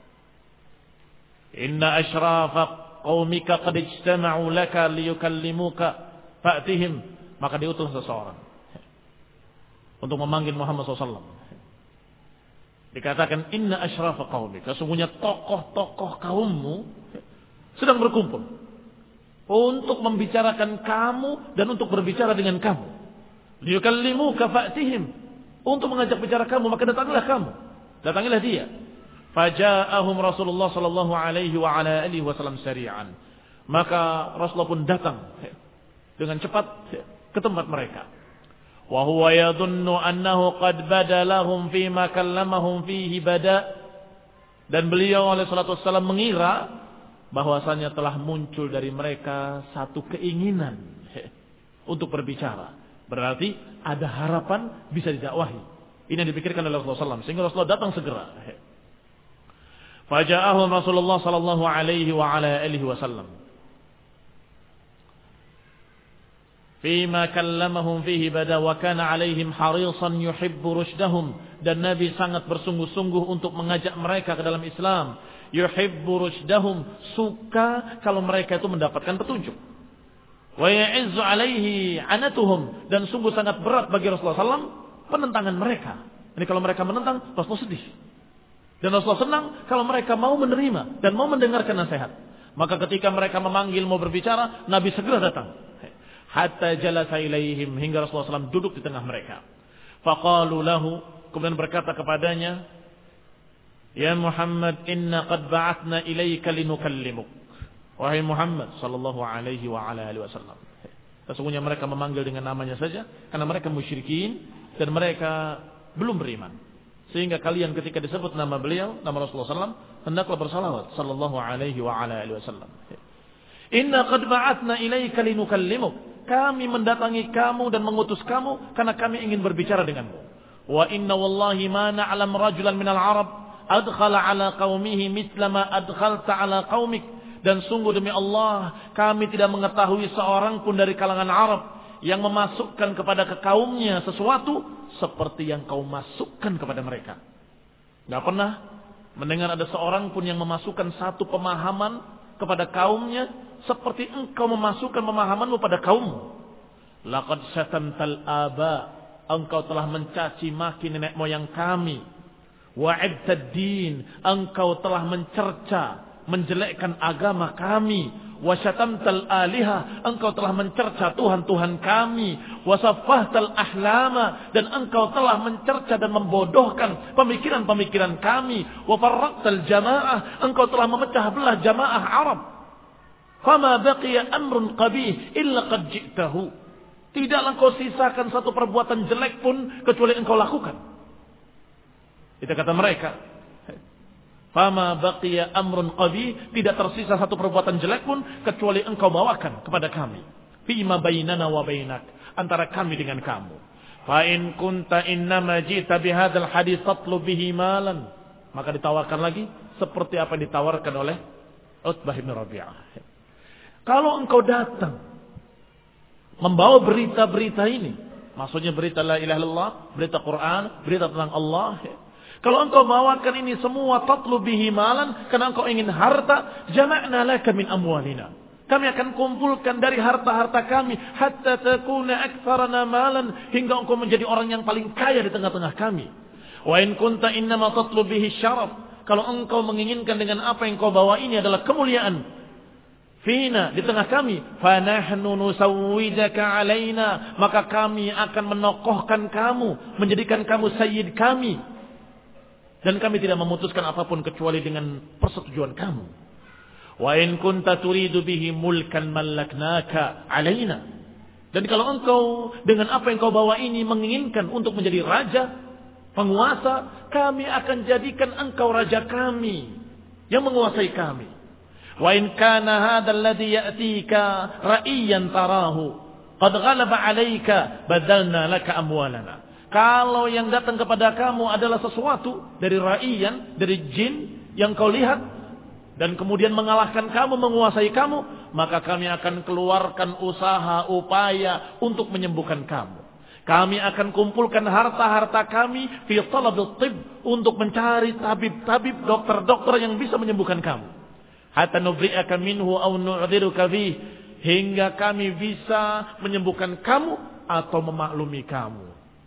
Inna ashrafa qaumika qad ijtama'u laka liyukallimuka fa'tihim. Maka diutus seseorang untuk memanggil Muhammad shallallahu alaihi wasallam. Dikatakan inna ashrafa qaumika, sesungguhnya tokoh-tokoh kaummu sedang berkumpul untuk membicarakan kamu dan untuk berbicara dengan kamu. Liyukallimuka fa'tihim, untuk mengajak bicara kamu, maka datanglah kamu. Datangilah dia. Faja'ahum Rasulullah sallallahu alaihi wa ala alihi wasallam sari'an. Maka Rasulullah pun datang dengan cepat ke tempat mereka. Wa huwa yadhunnu annahu qad bada lahum fi ma kallamahum fihi bada. Dan beliau alaihi salatu wasallam mengira bahwasanya telah muncul dari mereka satu keinginan untuk berbicara. Berarti ada harapan bisa didakwahi. Ini yang dipikirkan oleh Rasulullah sallallahu alaihi wasallam. Sehingga Rasulullah datang segera. Faja'ahum Rasulullah sallallahu alaihi wa ala alihi wasallam. Fima kallamahum fihi bada wa kana alaihim harisan yuhibbu rushdahum. Dan Nabi sangat bersungguh-sungguh untuk mengajak mereka ke dalam Islam. Yuhibbu rushdahum, suka kalau mereka itu mendapatkan petunjuk. Wa ya'izzu alaihi anatuhum, dan sungguh sangat berat bagi Rasulullah sallallahu alaihi wasallam penentangan mereka. Ini kalau mereka menentang, Rasulullah sedih. Dan Rasulullah senang kalau mereka mau menerima dan mau mendengarkan nasihat. Maka ketika mereka memanggil mau berbicara, Nabi segera datang. Hatta jalasa ilaihim, hingga Rasulullah sallallahu alaihi wasallam duduk di tengah mereka. Faqalu lahu, kemudian berkata kepadanya, ya Muhammad, inna qad ba'athna ilaika linukallimuk. Wahai Muhammad sallallahu alaihi wa ala alihi wasallam. Sesungguhnya mereka memanggil dengan namanya saja karena mereka musyrikin dan mereka belum beriman. Sehingga kalian ketika disebut nama beliau, nama Rasulullah sallallahu alaihi wasallam, hendaklah bersalawat sallallahu alaihi wa ala alihi wasallam. Inna qad ba'athna ilaika linukallimuk. Kami mendatangi kamu dan mengutus kamu karena kami ingin berbicara denganmu. Wa inna wallahi ma na'lam rajulan minal Arab adkhala ala qaumihi mithla ma adkhalta ala qaumik. Dan sungguh demi Allah, kami tidak mengetahui seorang pun dari kalangan Arab yang memasukkan kepada kaumnya sesuatu seperti yang kau masukkan kepada mereka. Tidak pernah mendengar ada seorang pun yang memasukkan satu pemahaman kepada kaumnya seperti engkau memasukkan pemahamanmu pada kaummu. Laqad syatamtal aba, engkau telah mencaci maki nenek moyang kami. Wa'ibtad din, engkau telah mencerca, menjelekkan agama kami. Wasyatamtal aliha, engkau telah mencerca Tuhan-Tuhan kami. Wasaffahtal ahlama, dan engkau telah mencerca dan membodohkan pemikiran-pemikiran kami. Wafarraqtal jamaah, engkau telah memecah belah jamaah Arab. Fama baqiya amrun qabih illa qad ji'tahu. Tidaklah engkau sisakan satu perbuatan jelek pun kecuali engkau lakukan. Itu kata mereka. Fama baqiya amrun qabih, tidak tersisa satu perbuatan jelek pun kecuali engkau bawakan kepada kami. Fima bainana wa bainak, antara kami dengan kamu. Fa in kunta innama ji'ta bihadzal hadits tatlu bihi malan, maka ditawarkan lagi seperti apa yang ditawarkan oleh Utbah bin Rabi'ah. Kalau engkau datang membawa berita-berita ini, maksudnya berita la ilaha illallah, berita Quran, berita tentang Allah, kalau engkau bawakan ini semua tatlu bihi malan, karena engkau ingin harta, jama'na laka min amwalina. Kami akan kumpulkan dari harta-harta kami hatta takuna aktsarana malan, hingga engkau menjadi orang yang paling kaya di tengah-tengah kami. Wa in kunta innama tatlu bihi syaraf, kalau engkau menginginkan dengan apa yang kau bawa ini adalah kemuliaan, fina, di tengah kami, fanahnu nusawwidaka alaina, maka kami akan menokohkan kamu, menjadikan kamu sayyid kami, dan kami tidak memutuskan apapun kecuali dengan persetujuan kamu. Wa in kunta turidu bihi mulkan mallaknaka alaina, dan kalau engkau dengan apa yang kau bawa ini menginginkan untuk menjadi raja, penguasa, kami akan jadikan engkau raja kami yang menguasai kami. Wa in kana hadzal ladzi ya'tika ra'iyan tarahu qad ghalaba 'alaika badalna laka amwalana. Kalau yang datang kepada kamu adalah sesuatu dari ra'iyan, dari jin yang kau lihat dan kemudian mengalahkan kamu, menguasai kamu, maka kami akan keluarkan usaha, upaya untuk menyembuhkan kamu. Kami akan kumpulkan harta-harta kami fi talabil tib, untuk mencari tabib-tabib, dokter-dokter yang bisa menyembuhkan kamu. Hatta nubri'aka minhu aw nu'dziruka fih, hingga kami bisa menyembuhkan kamu atau memaklumi kamu.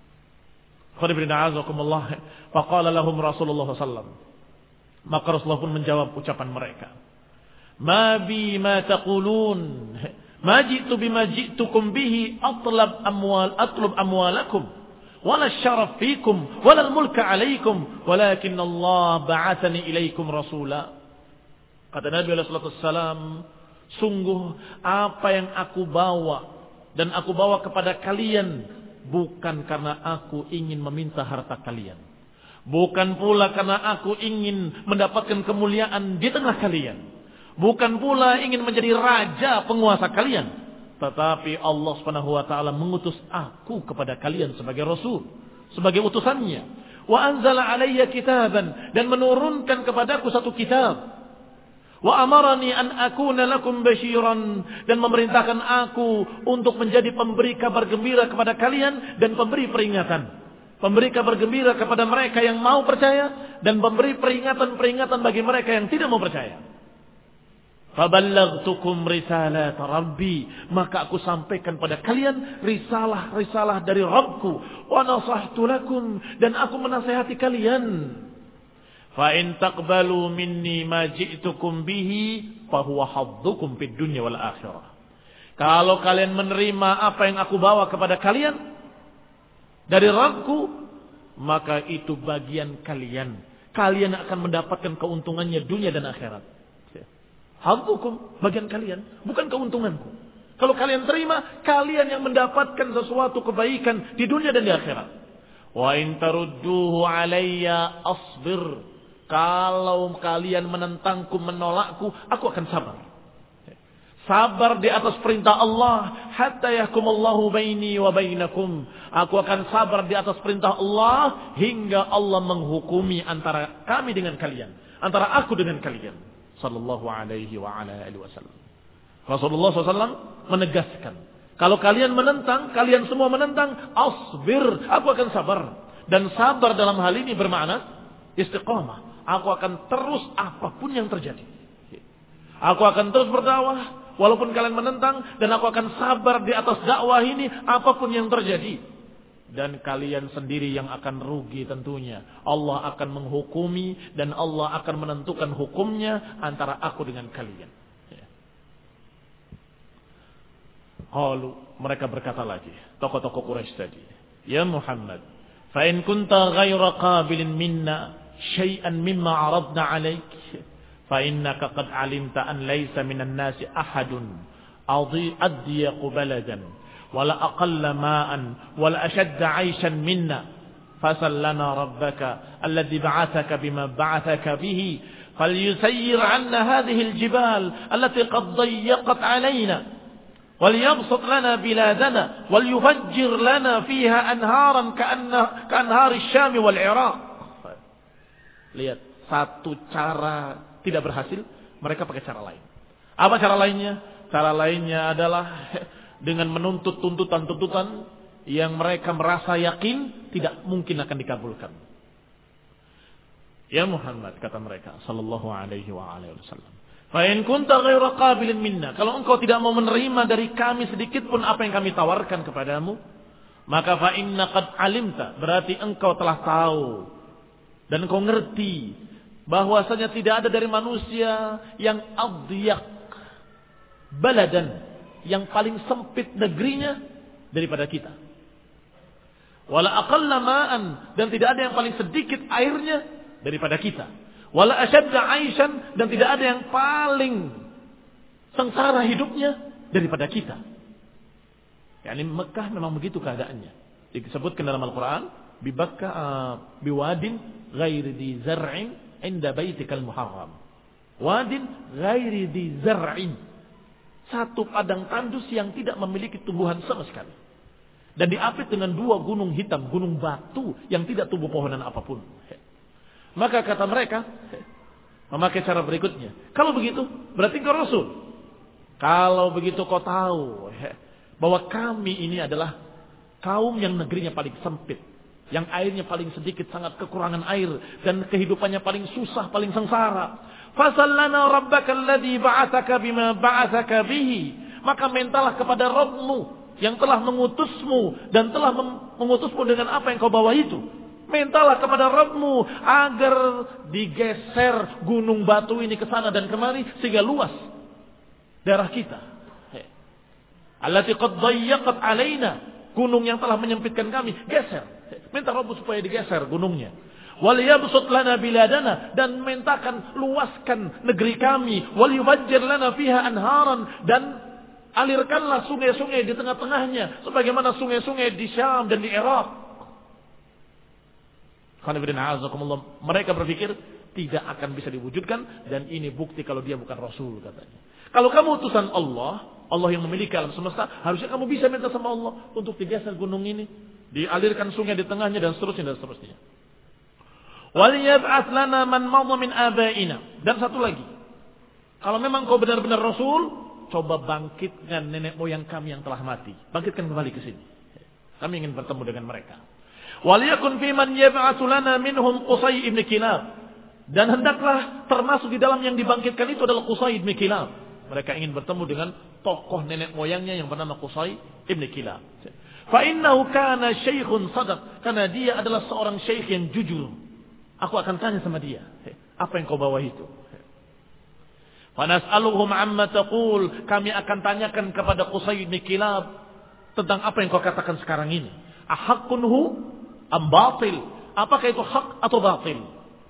Faqala lahum Rasulullah sallallahu alaihi wasallam, maka Rasulullah pun menjawab ucapan mereka, ma bi ma taqulun, ma ji'tu bima ji'tukum bihi atlab amwal atlub amwalakum wala syaraf fikum wala al-mulka alaikum walakin Allah ba'athani ilaikum rasula. Kata Nabi alaihi salatu wassalam, sungguh apa yang aku bawa dan aku bawa kepada kalian bukan karena aku ingin meminta harta kalian, bukan pula karena aku ingin mendapatkan kemuliaan di tengah kalian, bukan pula ingin menjadi raja penguasa kalian, tetapi Allah Subhanahu wa taala mengutus aku kepada kalian sebagai rasul, sebagai utusannya. Wa anzala alayya kitaban, dan menurunkan kepadaku satu kitab. Wa amarani an akuna lakum basyiran, dan memerintahkan aku untuk menjadi pemberi kabar gembira kepada kalian dan pemberi peringatan. Pemberi kabar gembira kepada mereka yang mau percaya dan memberi peringatan-peringatan bagi mereka yang tidak mau percaya. Faballaghtukum risalat Rabbi, maka aku sampaikan pada kalian risalah-risalah dari Rabbku. Wa nasahtu lakum, dan aku menasihati kalian. Fa in taqbalu minni ma ji'tukum bihi fa huwa haddukum fid dunya wal akhirah. Kalau kalian menerima apa yang aku bawa kepada kalian dari Rabbku, maka itu bagian kalian. Kalian akan mendapatkan keuntungannya dunia dan akhirat. Haddukum, bagian kalian, bukan keuntunganku. Kalau kalian terima, kalian yang mendapatkan sesuatu kebaikan di dunia dan di akhirat. Wa in tarudduhu alayya asbir. Kalau kalian menentangku, menolakku, aku akan sabar. Sabar di atas perintah Allah. Hatta yahkumallahu baini wa bainakum. Aku akan sabar di atas perintah Allah hingga Allah menghukumi antara kami dengan kalian, antara aku dengan kalian. Sallallahu alaihi wa ala alihi wasallam. Rasulullah shallallahu alaihi wasallam menegaskan, kalau kalian menentang, kalian semua menentang, asbir, aku akan sabar. Dan sabar dalam hal ini bermakna istiqamah. Aku akan terus apapun yang terjadi. Aku akan terus berdakwah walaupun kalian menentang, dan aku akan sabar di atas dakwah ini apapun yang terjadi. Dan kalian sendiri yang akan rugi tentunya. Allah akan menghukumi dan Allah akan menentukan hukumnya antara aku dengan kalian. Qalu, mereka berkata lagi, tokoh-tokoh Quraisy tadi, ya Muhammad, fa in kunta ghaira qabilin minna syai'an mimma 'aradna 'alaik fa innaka qad 'alimta an laysa minan nasi ahadun adhi adyaq baladan wala aqalla ma'an wala ashadda 'aishan minna fasal lana rabbaka alladhi ba'athaka bima ba'athaka bihi falyusayyir 'anna hadhihi al-jibal allati qad dayyaqat 'alaina walyabsut lana biladana walyufajjir lana fiha anharan ka'anna ka'anhari asy-syam wal 'iraq. Lihat, satu cara tidak berhasil, mereka pakai cara lain. Apa cara lainnya? Cara lainnya adalah dengan menuntut tuntutan-tuntutan yang mereka merasa yakin tidak mungkin akan dikabulkan. Ya Muhammad, kata mereka, sallallahu alaihi wa alihi wasallam, fa in kunta ghaira qabilin minna, kalau engkau tidak mau menerima dari kami sedikit pun apa yang kami tawarkan kepadamu, maka fa inna qad alimta, berarti engkau telah tahu dan kau ngerti bahwasanya tidak ada dari manusia yang adyak, baladan, yang paling sempit negerinya daripada kita. Wala aqalla ma'an, dan tidak ada yang paling sedikit airnya daripada kita. Wala ashadda 'aishan, dan tidak ada yang paling sengsara hidupnya daripada kita. Yani Mekah memang begitu keadaannya. Disebutkan dalam Al-Quran, bibakka biwadin ghairi di zar'in inda baitikal muharram. Wadin ghairi di zar'in. Satu padang tandus yang tidak memiliki tumbuhan sama sekali. Dan diapit dengan dua gunung hitam, gunung batu yang tidak tumbuh pohonan apapun. Maka kata mereka, memakai cara berikutnya. Kalau begitu, berarti kau Rasul. Kalau begitu kau tahu bahwa kami ini adalah kaum yang negerinya paling sempit, yang airnya paling sedikit, sangat kekurangan air, dan kehidupannya paling susah, paling sengsara. Fasallana rabbaka alladhi ba'athaka bima ba'athaka bihi. Maka mintalah kepada Rabbmu yang telah mengutusmu dan telah mengutusmu dengan apa yang kau bawa itu. Mintalah kepada Rabbmu agar digeser gunung batu ini ke sana dan kemari sehingga luas darah kita. Allati qad dayyaqat alaina, gunung yang telah menyempitkan kami, geser. Minta Rabb supaya digeser gunungnya. Wal yabsut lana biladana, dan mintakan luaskan negeri kami. Wal yubajjir lana fiha anharan, dan alirkanlah sungai-sungai di tengah-tengahnya sebagaimana sungai-sungai di Syam dan di Irak. Mereka berpikir tidak akan bisa diwujudkan, dan ini bukti kalau dia bukan Rasul, katanya. Kalau kamu utusan Allah, Allah yang memiliki alam semesta, harusnya kamu bisa minta sama Allah untuk digeser gunung ini, dialirkan sungai di tengahnya, dan seterusnya dan seterusnya. Waliyab'ats lana man madha min abaina. Dan satu lagi, kalau memang kau benar-benar Rasul, coba bangkitkan nenek moyang kami yang telah mati, bangkitkan kembali ke sini. Kami ingin bertemu dengan mereka. Waliyakun fi man yab'atsu lana minhum Qusay ibn Kilab. Dan hendaklah termasuk di dalam yang dibangkitkan itu adalah Qusay ibn Kilab. Mereka ingin bertemu dengan tokoh nenek moyangnya yang bernama Qusay ibn Kilab. Fa innahu kana syaikhun sadaq, karena dia adalah seorang syekh yang jujur. Aku akan tanya sama dia, apa yang kau bawa itu? Fa nas'aluhum amma taqul, kami akan tanyakan kepada Qusay ibn Kilab tentang apa yang kau katakan sekarang ini. Ahaqqun hu am batil? Apakah itu hak atau batil?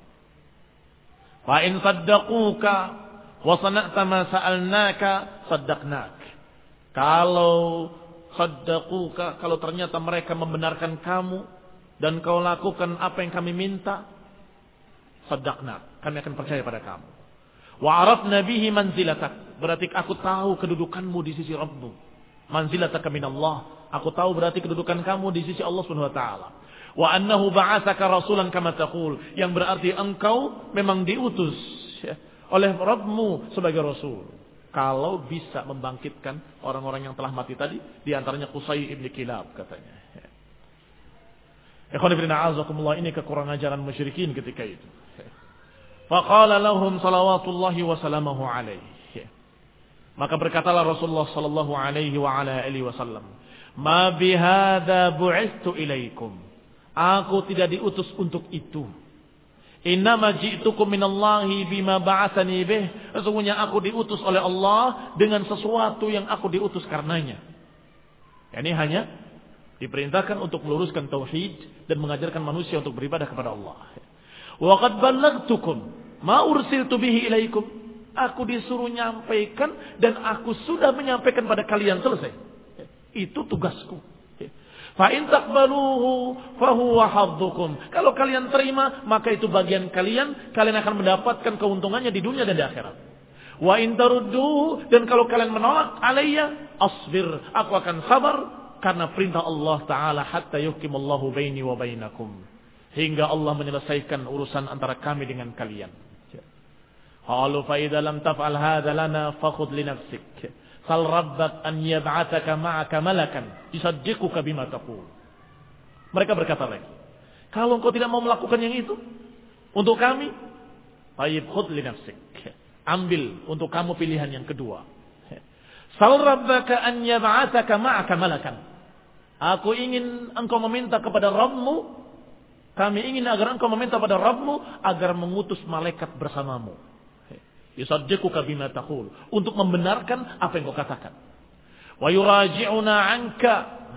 Fa in saddaquka wa sana'ta ma sa'alnaka saddaqnak. Kalau saddaquka, kalau ternyata mereka membenarkan kamu dan kau lakukan apa yang kami minta, saddaqnak, kami akan percaya pada kamu. Wa arafna bihi manzilatak, berarti aku tahu kedudukanmu di sisi Rabbmu. Manzilataka minallah, aku tahu berarti kedudukan kamu di sisi Allah Subhanahu wa taala. Wa annahu ba'atsaka rasulan kama taqul, yang berarti engkau memang diutus oleh Rabbmu sebagai Rasul. Kalau bisa membangkitkan orang-orang yang telah mati tadi, di antaranya Qusay ibn Kilab, katanya. Ikhwan ibn a'azakumullah, ini kekurangan ajaran musyrikin ketika itu. Faqala lahum salawatullahi wa salamahu alaihi. Maka berkatalah Rasulullah sallallahu alaihi wa ala alihi wasallam, "Ma bihadza bu'istu ilaikum." Aku tidak diutus untuk itu. Innama ji'tukum minallahi bima ba'atsani bih. Sesungguhnya aku diutus oleh Allah dengan sesuatu yang aku diutus karenanya. Ini hanya diperintahkan untuk meluruskan tauhid dan mengajarkan manusia untuk beribadah kepada Allah. Wa qad ballaghtukum ma ursiltu bihi ilaikum. Aku disuruh nyampaikan dan aku sudah menyampaikan pada kalian, selesai. Itu tugasku. Fa in taqbaluhu fa huwa haddukum. Kalau kalian terima, maka itu bagian kalian, kalian akan mendapatkan keuntungannya di dunia dan di akhirat. Wa in tarudduhu, dan kalau kalian menolak alayya, asbir, aku akan sabar karena perintah Allah taala, hatta yuhkimallahu baini wa bainakum, hingga Allah menyelesaikan urusan antara kami dengan kalian. Qalu fa idza lam taf'al hadza lana fakhudh li nafsik. Sal rabbak an yab'atsaka ma'aka malakan yusaddiquka bima taqul. Mereka berkata lagi, kalau engkau tidak mau melakukan yang itu untuk kami, tayyib khudh li nafsik. Ambil untuk kamu pilihan yang kedua. Sal rabbaka an yab'atsaka ma'aka malakan. Aku ingin engkau meminta kepada Rabbmu, kami ingin agar engkau meminta pada Rabbmu agar mengutus malaikat bersamamu. Yusaddiquka bima taqul, untuk membenarkan apa yang kau katakan. Wa yuraji'una 'anka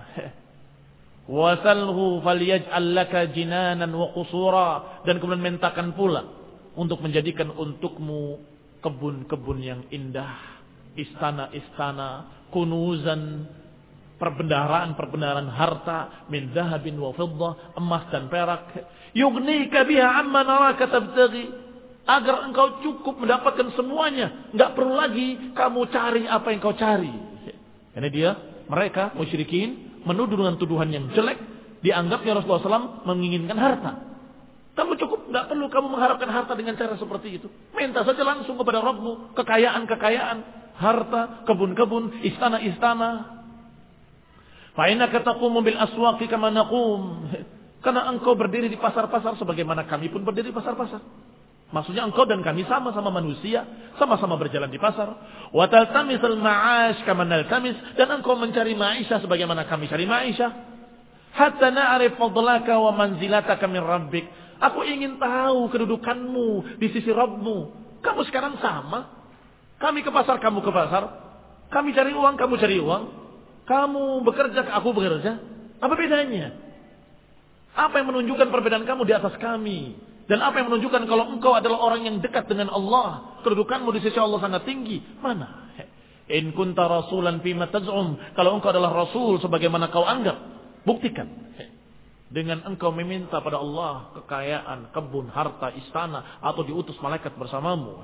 wa salhu falyaj'al laka jinanan wa qusura, dan kemudian mintakan pula untuk menjadikan untukmu kebun-kebun yang indah, istana-istana, kunuzan, perbendaharaan-perbendaharaan harta min dhahabin wa fiddah, emas dan perak, yughnika biha amma naraka tabtaghi, agar engkau cukup mendapatkan semuanya, enggak perlu lagi kamu cari apa yang kau cari. Karena dia, mereka musyrikin menuduh dengan tuduhan yang jelek, dianggapnya Rasulullah shallallahu alaihi wasallam menginginkan harta. Kamu cukup, enggak perlu kamu mengharapkan harta dengan cara seperti itu. Minta saja langsung kepada Rabbmu kekayaan-kekayaan, harta, kebun-kebun, istana-istana. Fa innaka taqumu bil aswaqi kama naqum. Karena engkau berdiri di pasar-pasar sebagaimana kami pun berdiri di pasar-pasar. Maksudnya engkau dan kami sama-sama manusia, sama-sama berjalan di pasar. Wa taltamisul ma'ash kama naltamis, dan engkau mencari ma'isyah sebagaimana kami cari ma'isyah. Hatta na'rif fadlaka wa manzilataka min rabbik. Aku ingin tahu kedudukanmu di sisi Rabbmu. Kamu sekarang sama. Kami ke pasar, kamu ke pasar. Kami cari uang, kamu cari uang. Kamu bekerja, aku bekerja. Apa bedanya? Apa yang menunjukkan perbedaan kamu di atas kami? Dan apa yang menunjukkan kalau engkau adalah orang yang dekat dengan Allah, kedudukanmu di sisi Allah sangat tinggi? Mana? In kunta rasulan fima taz'um, kalau engkau adalah rasul sebagaimana kau anggap, buktikan. Dengan engkau meminta pada Allah kekayaan, kebun, harta, istana, atau diutus malaikat bersamamu.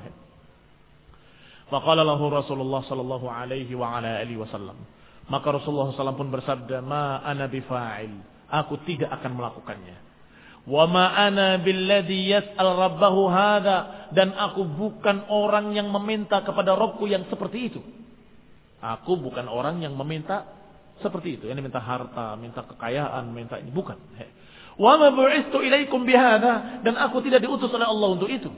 Faqala lahu Rasulullah sallallahu alaihi wa ala alihi wasallam. Maka Rasulullah sallallahu alaihi wasallam pun bersabda, "Ma ana bifa'il." Aku tidak akan melakukannya. "Wa ma ana billadhi yas'al rabbahu hadha." Dan aku bukan orang yang meminta kepada Rabbku yang seperti itu. Aku bukan orang yang meminta seperti itu, yang minta harta, minta kekayaan, minta ini, bukan. Wa ma bu'istu ilaikum bihadza, dan aku tidak diutus oleh Allah untuk itu.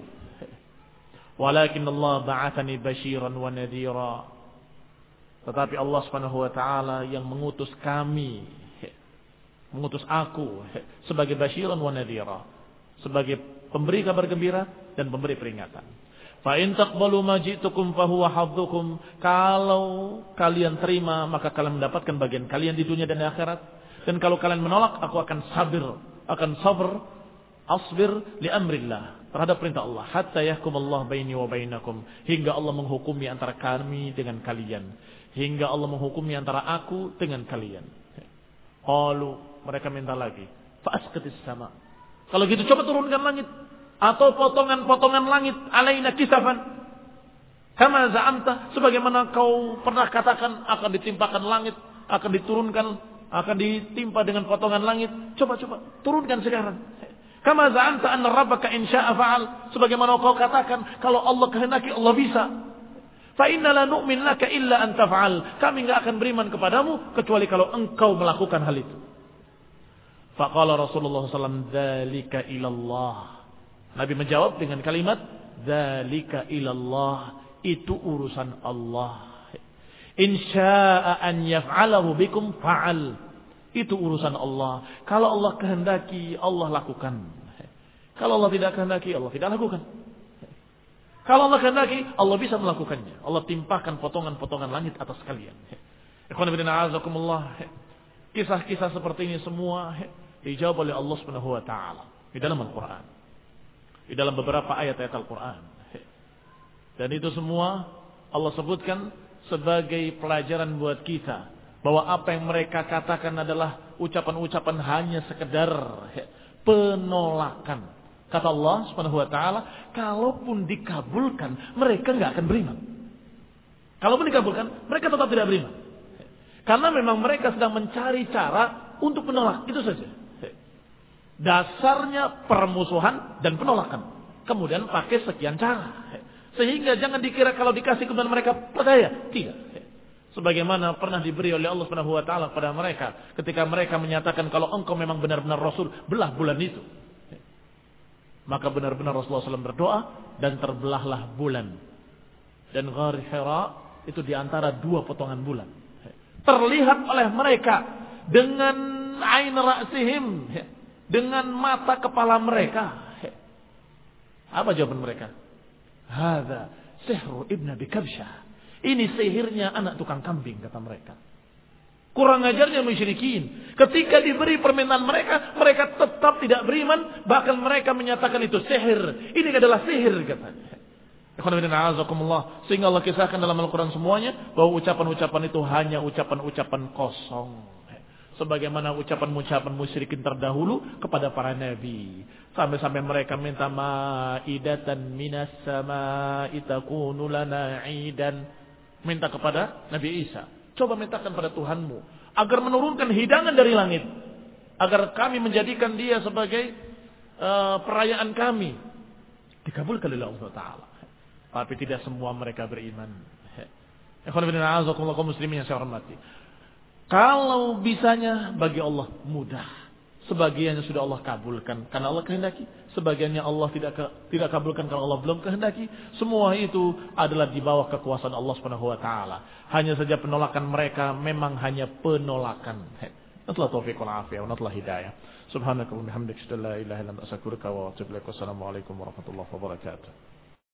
Walakin Allah ba'atsani basyiran wa nadhira. Tetapi Allah Subhanahu wa taala yang mengutus kami, mengutus aku sebagai basyiran wa nadhira, sebagai pemberi kabar gembira dan pemberi peringatan. Fa in taqbalu ma ji'tukum fa huwa haddukum. Kalau kalian terima, maka kalian mendapatkan bagian kalian di dunia dan di akhirat. Dan kalau kalian menolak, aku akan sabir, akan sabar, asbir li amrillah, terhadap perintah Allah, hatta yahkumallahu baini wa bainakum, hingga Allah menghukumi antara kami dengan kalian, hingga Allah menghukumi antara aku dengan kalian. Qalu, mereka minta lagi, fa asqitis sama. Kalau gitu coba turunkan langit, atau potongan-potongan langit alaina kisafan kama za'amta, sebagaimana kau pernah katakan akan ditimpakan langit, akan diturunkan, akan ditimpa dengan potongan langit. Coba-coba turunkan sekarang. Kama za'amta anna rabbaka in sya'a fa'al, sebagaimana kau katakan kalau Allah kehendaki Allah bisa. Fa inna la nu'min laka illa an taf'al, kami enggak akan beriman kepadamu kecuali kalau engkau melakukan hal itu. Faqala Rasulullah sallallahu alaihi wasallam, dzalika ilallah. Nabi menjawab dengan kalimat dzalika ilallah, itu urusan Allah. In syaa'a an yaf'alahu bikum fa'al, itu urusan Allah. Kalau Allah kehendaki, Allah lakukan. Kalau Allah tidak kehendaki, Allah tidak lakukan. Kalau Allah kehendaki, Allah bisa melakukannya. Allah timpakan potongan-potongan langit atas kalian. Ikhwan fillah a'azakumullah. Kisah-kisah seperti ini semua dijawab oleh Allah Subhanahu wa taala di dalam Al-Qur'an, di dalam beberapa ayat-ayat Al-Quran. Dan itu semua Allah sebutkan sebagai pelajaran buat kita, bahwa apa yang mereka katakan adalah ucapan-ucapan hanya sekedar penolakan. Kata Allah Subhanahu wa taala, kalaupun dikabulkan, mereka enggak akan beriman. Kalaupun dikabulkan, mereka tetap tidak beriman. Karena memang mereka sedang mencari cara untuk menolak, itu saja. Dasarnya permusuhan dan penolakan. Kemudian pakai sekian cara. Sehingga jangan dikira kalau dikasih kemudian mereka percaya. Tidak. Sebagaimana pernah diberi oleh Allah Subhanahu wa taala kepada mereka ketika mereka menyatakan kalau engkau memang benar-benar rasul, belah bulan itu. Maka benar-benar Rasulullah shallallahu alaihi wasallam berdoa dan terbelahlah bulan. Dan Ghar Hira itu diantara dua potongan bulan. Terlihat oleh mereka dengan ain ra'sihim, dengan mata kepala mereka. Apa jawaban mereka? Hadza Sihru Ibn Abi Kabsyah. Ini sihirnya anak tukang kambing, kata mereka. Kurang ajarnya musyrikin. Ketika diberi permintaan mereka, mereka tetap tidak beriman. Bahkan mereka menyatakan itu sihir. Ini adalah sihir, katanya. Sehingga Allah kisahkan dalam Al-Quran semuanya bahwa ucapan-ucapan itu hanya ucapan-ucapan kosong. Sebagaimana ucapan-ucapan musyrikin terdahulu kepada para nabi. Sampai-sampai mereka minta ma'idatan minas sama'i takunu lana 'idan. Minta kepada Nabi Isa. Coba mintakan pada Tuhanmu agar menurunkan hidangan dari langit. Agar kami menjadikan dia sebagai uh, perayaan kami. Dikabulkan oleh Allah Ta'ala. Tapi tidak semua mereka beriman. Ikhwan fillah a'azakumullah kaum muslimin yang saya hormati. Kalau bisanya bagi Allah mudah. Sebagiannya sudah Allah kabulkan karena Allah kehendaki. Sebagiannya Allah tidak ke, tidak kabulkan karena Allah belum kehendaki. Semua itu adalah di bawah kekuasaan Allah Subhanahu wa taala. Hanya saja penolakan mereka memang hanya penolakan. Natlah taufiq wal afiyah wa natlah hidayah. Subhanakallahumma wa bihamdika asyhadu an la ilaha illa anta astaghfiruka wa atubu ilaik. Wassalamu alaikum warahmatullahi wabarakatuh.